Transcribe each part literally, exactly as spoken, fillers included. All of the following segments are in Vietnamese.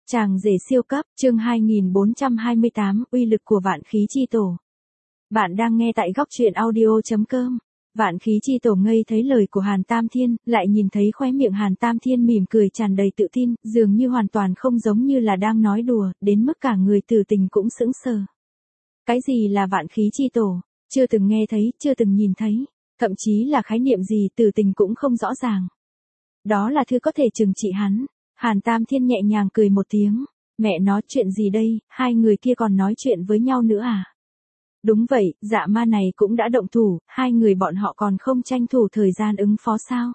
Chàng rể siêu cấp, chương hai nghìn bốn trăm hai mươi tám, uy lực của vạn khí chi tổ. Bạn đang nghe tại góc truyện audio chấm com. Vạn khí chi tổ ngây thấy lời của Hàn Tam Thiên, lại nhìn thấy khóe miệng Hàn Tam Thiên mỉm cười tràn đầy tự tin, dường như hoàn toàn không giống như là đang nói đùa, đến mức cả người Từ Tình cũng sững sờ. Cái gì là vạn khí chi tổ? Chưa từng nghe thấy, chưa từng nhìn thấy, thậm chí là khái niệm gì Từ Tình cũng không rõ ràng. Đó là thứ có thể trừng trị hắn. Hàn Tam Thiên nhẹ nhàng cười một tiếng, mẹ nói chuyện gì đây, hai người kia còn nói chuyện với nhau nữa à? Đúng vậy, dạ ma này cũng đã động thủ, hai người bọn họ còn không tranh thủ thời gian ứng phó sao?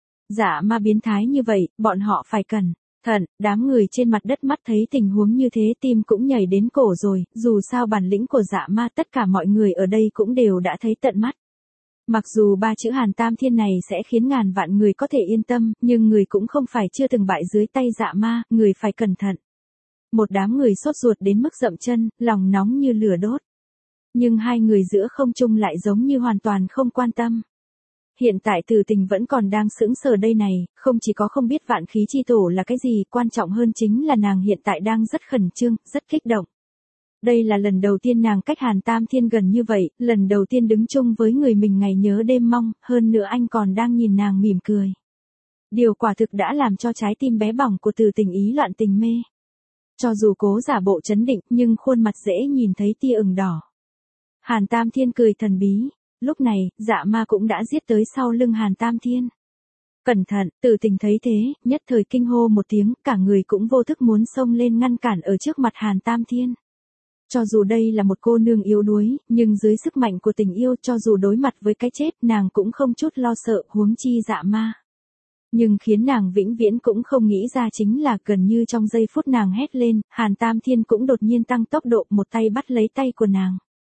Dạ ma biến thái như vậy, bọn họ phải cẩn thận. Đám người trên mặt đất mắt thấy tình huống như thế tim cũng nhảy đến cổ rồi, dù sao bản lĩnh của dạ ma tất cả mọi người ở đây cũng đều đã thấy tận mắt. Mặc dù ba chữ Hàn Tam Thiên này sẽ khiến ngàn vạn người có thể yên tâm, nhưng người cũng không phải chưa từng bại dưới tay dạ ma, người phải cẩn thận. Một đám người sốt ruột đến mức dậm chân, lòng nóng như lửa đốt. Nhưng hai người giữa không trung lại giống như hoàn toàn không quan tâm. Hiện tại Từ Tình vẫn còn đang sững sờ đây này, không chỉ có không biết vạn khí chi tổ là cái gì, quan trọng hơn chính là nàng hiện tại đang rất khẩn trương, rất kích động. Đây là lần đầu tiên nàng cách Hàn Tam Thiên gần như vậy, lần đầu tiên đứng chung với người mình ngày nhớ đêm mong, hơn nữa anh còn đang nhìn nàng mỉm cười. Điều quả thực đã làm cho trái tim bé bỏng của Từ Tình ý loạn tình mê. Cho dù cố giả bộ trấn định, nhưng khuôn mặt dễ nhìn thấy tia ửng đỏ. Hàn Tam Thiên cười thần bí, lúc này, dạ ma cũng đã giết tới sau lưng Hàn Tam Thiên. Cẩn thận, Từ Tình thấy thế, nhất thời kinh hô một tiếng, cả người cũng vô thức muốn xông lên ngăn cản ở trước mặt Hàn Tam Thiên. Cho dù đây là một cô nương yếu đuối, nhưng dưới sức mạnh của tình yêu, cho dù đối mặt với cái chết, nàng cũng không chút lo sợ, huống chi dạ ma. Nhưng khiến nàng vĩnh viễn cũng không nghĩ ra chính là gần như trong giây phút nàng hét lên, Hàn Tam Thiên cũng đột nhiên tăng tốc độ, một tay bắt lấy tay của nàng.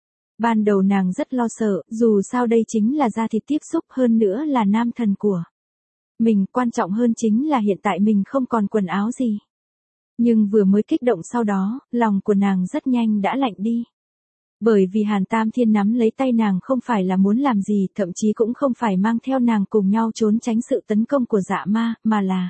Ban đầu nàng rất lo sợ, dù sao đây chính là da thịt tiếp xúc, hơn nữa là nam thần của mình, quan trọng hơn chính là hiện tại mình không còn quần áo gì. Nhưng vừa mới kích động sau đó, lòng của nàng rất nhanh đã lạnh đi. Bởi vì Hàn Tam Thiên nắm lấy tay nàng không phải là muốn làm gì, thậm chí cũng không phải mang theo nàng cùng nhau trốn tránh sự tấn công của dạ ma, mà là...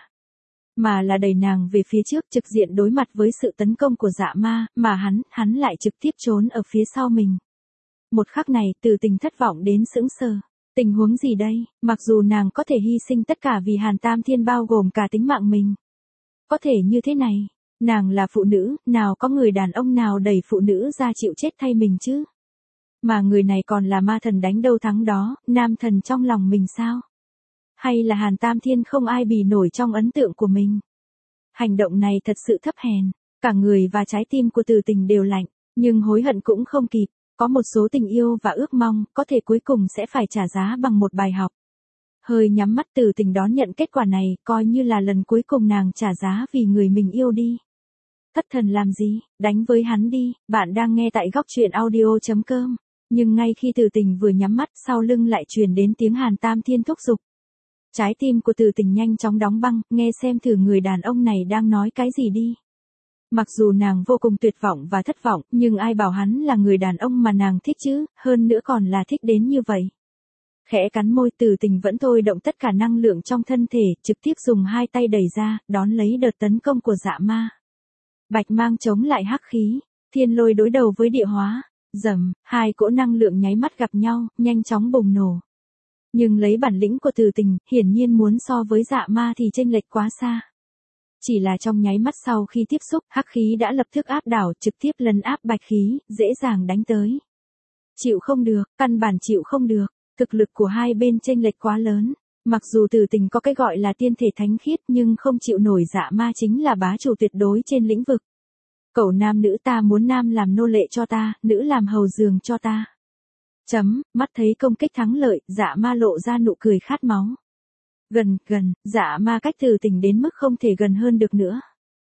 Mà là đẩy nàng về phía trước, trực diện đối mặt với sự tấn công của dạ ma, mà hắn, hắn lại trực tiếp trốn ở phía sau mình. Một khắc này, Từ Tình thất vọng đến sững sờ. Tình huống gì đây, mặc dù nàng có thể hy sinh tất cả vì Hàn Tam Thiên bao gồm cả tính mạng mình. Có thể như thế này. Nàng là phụ nữ, nào có người đàn ông nào đẩy phụ nữ ra chịu chết thay mình chứ? Mà người này còn là ma thần đánh đâu thắng đó, nam thần trong lòng mình sao? Hay là Hàn Tam Thiên không ai bì nổi trong ấn tượng của mình? Hành động này thật sự thấp hèn, cả người và trái tim của Từ Tình đều lạnh, nhưng hối hận cũng không kịp. Có một số tình yêu và ước mong, có thể cuối cùng sẽ phải trả giá bằng một bài học. Hơi nhắm mắt Từ Tình đón nhận kết quả này, coi như là lần cuối cùng nàng trả giá vì người mình yêu đi. Thất thần làm gì, đánh với hắn đi, bạn đang nghe tại góc truyện audio chấm com. Nhưng ngay khi Từ Tình vừa nhắm mắt, sau lưng lại truyền đến tiếng Hàn Tam Thiên thúc giục. Trái tim của Từ Tình nhanh chóng đóng băng, nghe xem thử người đàn ông này đang nói cái gì đi. Mặc dù nàng vô cùng tuyệt vọng và thất vọng, nhưng ai bảo hắn là người đàn ông mà nàng thích chứ, hơn nữa còn là thích đến như vậy. Khẽ cắn môi, Từ Tình vẫn thôi động tất cả năng lượng trong thân thể, trực tiếp dùng hai tay đẩy ra, đón lấy đợt tấn công của dạ ma. Bạch mang chống lại hắc khí, thiên lôi đối đầu với địa hóa, rầm, hai cỗ năng lượng nháy mắt gặp nhau, nhanh chóng bùng nổ. Nhưng lấy bản lĩnh của Từ Tình, hiển nhiên muốn so với dạ ma thì chênh lệch quá xa. Chỉ là trong nháy mắt sau khi tiếp xúc, hắc khí đã lập tức áp đảo, trực tiếp lấn áp bạch khí, dễ dàng đánh tới. Chịu không được, căn bản chịu không được, thực lực của hai bên chênh lệch quá lớn. Mặc dù Từ Tình có cái gọi là tiên thể thánh khiết nhưng không chịu nổi dạ ma chính là bá chủ tuyệt đối trên lĩnh vực. Cẩu nam nữ ta muốn nam làm nô lệ cho ta, nữ làm hầu giường cho ta. Chấm, mắt thấy công kích thắng lợi, dạ ma lộ ra nụ cười khát máu. Gần, gần, dạ ma cách Từ Tình đến mức không thể gần hơn được nữa.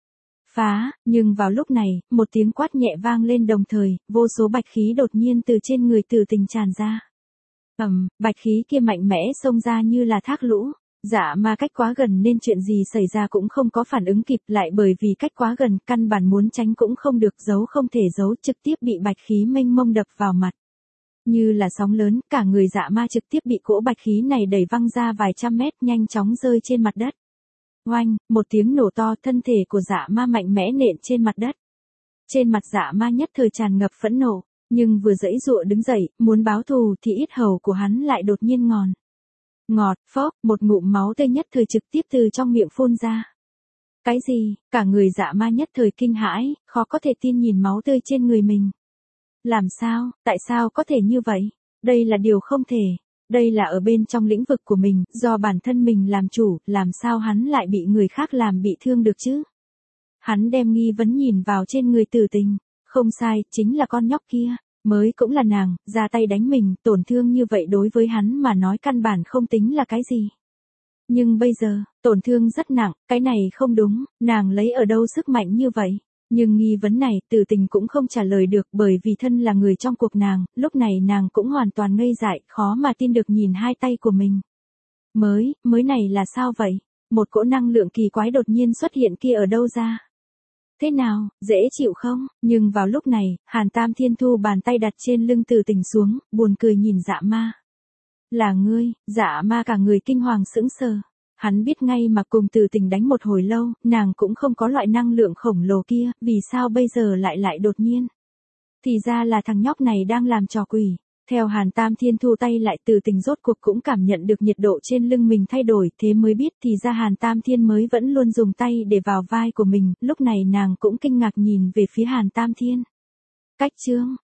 Phá, nhưng vào lúc này, một tiếng quát nhẹ vang lên đồng thời, vô số bạch khí đột nhiên từ trên người Từ Tình tràn ra. Ầm, um, bạch khí kia mạnh mẽ xông ra như là thác lũ. Dạ ma cách quá gần nên chuyện gì xảy ra cũng không có phản ứng kịp, lại bởi vì cách quá gần, căn bản muốn tránh cũng không được, giấu không thể giấu, trực tiếp bị bạch khí mênh mông đập vào mặt. Như là sóng lớn, cả người dạ ma trực tiếp bị cỗ bạch khí này đẩy văng ra vài trăm mét, nhanh chóng rơi trên mặt đất. Oanh, một tiếng nổ to, thân thể của Dạ Ma mạnh mẽ nện trên mặt đất. Trên mặt Dạ Ma nhất thời tràn ngập phẫn nộ, nhưng vừa giãy giụa đứng dậy, muốn báo thù thì yết hầu của hắn lại đột nhiên ngòn. Ngọt, phốc, một ngụm máu tươi nhất thời trực tiếp từ trong miệng phun ra. Cái gì? Cả người Dạ Ma nhất thời kinh hãi, khó có thể tin nhìn máu tươi trên người mình. Làm sao, tại sao có thể như vậy? Đây là điều không thể. Đây là ở bên trong lĩnh vực của mình, do bản thân mình làm chủ, làm sao hắn lại bị người khác làm bị thương được chứ? Hắn đem nghi vấn nhìn vào trên người Tử Tình. Không sai, chính là con nhóc kia. Mới cũng là nàng, ra tay đánh mình, tổn thương như vậy đối với hắn mà nói căn bản không tính là cái gì. Nhưng bây giờ, tổn thương rất nặng, cái này không đúng, nàng lấy ở đâu sức mạnh như vậy? Nhưng nghi vấn này, Tử Tình cũng không trả lời được bởi vì thân là người trong cuộc nàng, lúc này nàng cũng hoàn toàn ngây dại, khó mà tin được nhìn hai tay của mình. Mới, mới này là sao vậy? Một cỗ năng lượng kỳ quái đột nhiên xuất hiện kia ở đâu ra? Thế nào, dễ chịu không? Nhưng vào lúc này, Hàn Tam Thiên thu bàn tay đặt trên lưng Tử Tình xuống, buồn cười nhìn Dạ Ma. Là ngươi? Dạ Ma cả người kinh hoàng sững sờ. Hắn biết ngay mà cùng Tử Tình đánh một hồi lâu, nàng cũng không có loại năng lượng khổng lồ kia, vì sao bây giờ lại lại đột nhiên? Thì ra là thằng nhóc này đang làm trò quỷ. Theo Hàn Tam Thiên thu tay lại, Tử Tình rốt cuộc cũng cảm nhận được nhiệt độ trên lưng mình thay đổi, thế mới biết thì ra Hàn Tam Thiên mới vẫn luôn dùng tay để vào vai của mình, lúc này nàng cũng kinh ngạc nhìn về phía Hàn Tam Thiên. Cách chương,